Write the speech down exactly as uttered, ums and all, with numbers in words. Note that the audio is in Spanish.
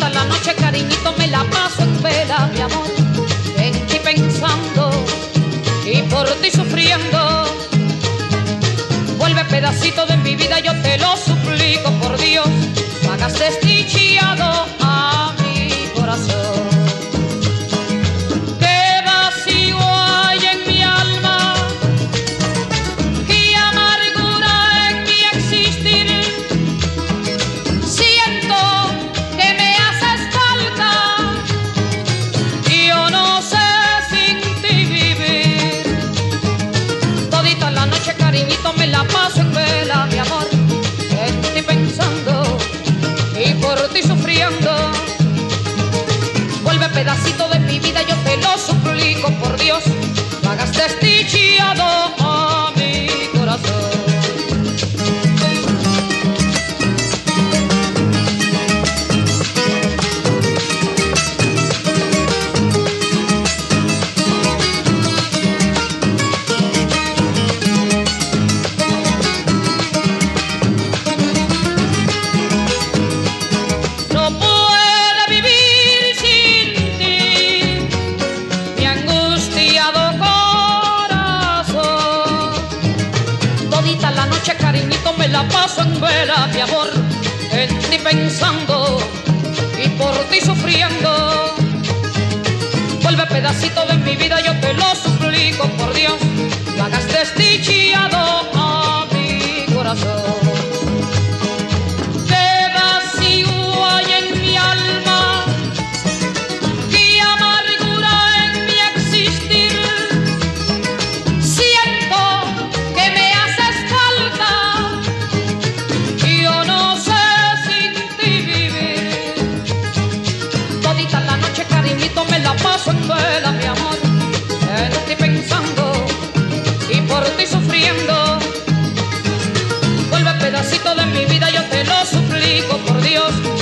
Todita la noche, cariñito, me la paso en vela, mi amor, en ti pensando y por ti sufriendo. Vuelve pedacito de mi vida, yo te lo suplico, por Dios, no hagas desdichado a mi corazón. Qué vacío hay en mi alma, qué amargura en mi existir. Siento que me haces falta y yo no sé sin ti vivir. Todita la noche, cariñito, me la paso en vela, mi amor, en ti pensando y por ti sufriendo. Vuelve pedacito de mi vida, yo te lo suplico, por Dios, no hagas desdichado a mi corazón. La noche, cariñito, me la paso en vela, mi amor, en ti pensando y por ti sufriendo. Vuelve pedacito de mi vida, yo te lo suplico, por Dios, no hagas desdichado a mi corazón. Cariñito, me la paso en vela, mi amor, en ti pensando y por ti sufriendo. Vuelve pedacito de mi vida, yo te lo suplico, por Dios,